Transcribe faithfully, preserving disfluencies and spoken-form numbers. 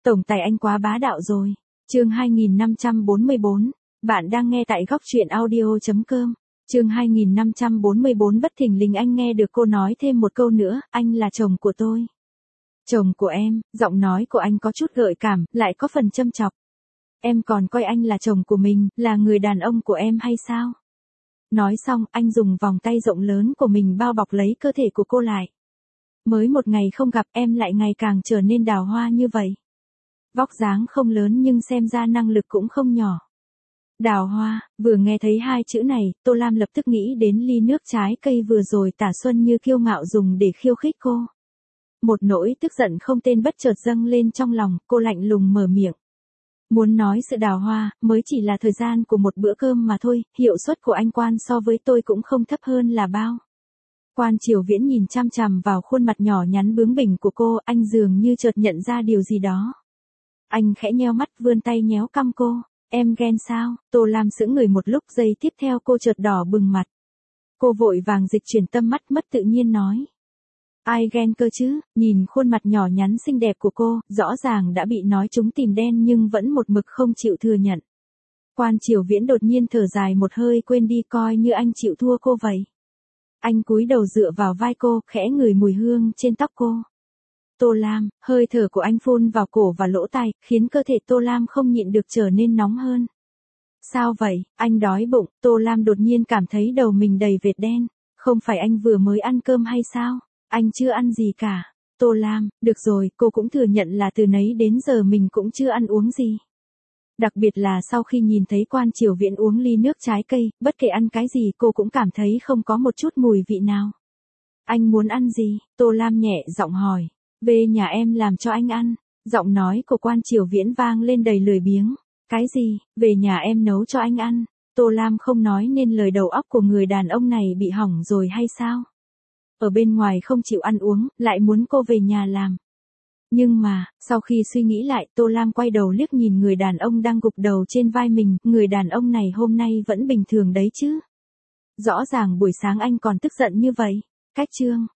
Tổng tài anh quá bá đạo rồi. Chương hai nghìn năm trăm bốn mươi bốn. Bạn đang nghe tại góc truyện audio chấm com. Chương hai nghìn năm trăm bốn mươi bốn bất thình lình anh nghe được cô nói thêm một câu nữa, anh là chồng của tôi. Chồng của em, giọng nói của anh có chút gợi cảm, lại có phần châm chọc. Em còn coi anh là chồng của mình, là người đàn ông của em hay sao? Nói xong, anh dùng vòng tay rộng lớn của mình bao bọc lấy cơ thể của cô lại. Mới một ngày không gặp em lại ngày càng trở nên đào hoa như vậy. Vóc dáng không lớn nhưng xem ra năng lực cũng không nhỏ. Đào hoa, vừa nghe thấy hai chữ này, Tô Lam lập tức nghĩ đến ly nước trái cây vừa rồi Tả Xuân Như kiêu ngạo dùng để khiêu khích cô. Một nỗi tức giận không tên bất chợt dâng lên trong lòng, cô lạnh lùng mở miệng. Muốn nói sự đào hoa, mới chỉ là thời gian của một bữa cơm mà thôi, hiệu suất của anh Quan so với tôi cũng không thấp hơn là bao. Quan Triều Viễn nhìn chăm chằm vào khuôn mặt nhỏ nhắn bướng bỉnh của cô, anh dường như chợt nhận ra điều gì đó. Anh khẽ nheo mắt vươn tay nhéo cằm cô, em ghen sao? Tô Lam sững người một lúc, giây tiếp theo cô chợt đỏ bừng mặt. Cô vội vàng dịch chuyển tâm mắt mất tự nhiên nói. Ai ghen cơ chứ? Nhìn khuôn mặt nhỏ nhắn xinh đẹp của cô, rõ ràng đã bị nói trúng tìm đen nhưng vẫn một mực không chịu thừa nhận. Quan Triều Viễn đột nhiên thở dài một hơi, quên đi, coi như anh chịu thua cô vậy. Anh cúi đầu dựa vào vai cô, khẽ ngửi mùi hương trên tóc cô. Tô Lam, hơi thở của anh phun vào cổ và lỗ tai, khiến cơ thể Tô Lam không nhịn được trở nên nóng hơn. Sao vậy? Anh đói bụng. Tô Lam đột nhiên cảm thấy đầu mình đầy vệt đen. Không phải anh vừa mới ăn cơm hay sao? Anh chưa ăn gì cả. Tô Lam, được rồi, cô cũng thừa nhận là từ nấy đến giờ mình cũng chưa ăn uống gì. Đặc biệt là sau khi nhìn thấy Quan Triều Viễn uống ly nước trái cây, bất kể ăn cái gì cô cũng cảm thấy không có một chút mùi vị nào. Anh muốn ăn gì? Tô Lam nhẹ giọng hỏi. Về nhà em làm cho anh ăn. Giọng nói của Quan Triều Viễn vang lên đầy lười biếng. Cái gì? Về nhà em nấu cho anh ăn. Tô Lam không nói nên lời, đầu óc của người đàn ông này bị hỏng rồi hay sao? Ở bên ngoài không chịu ăn uống, lại muốn cô về nhà làm. Nhưng mà, sau khi suy nghĩ lại, Tô Lam quay đầu liếc nhìn người đàn ông đang gục đầu trên vai mình, người đàn ông này hôm nay vẫn bình thường đấy chứ. Rõ ràng buổi sáng anh còn tức giận như vậy. Cách chương,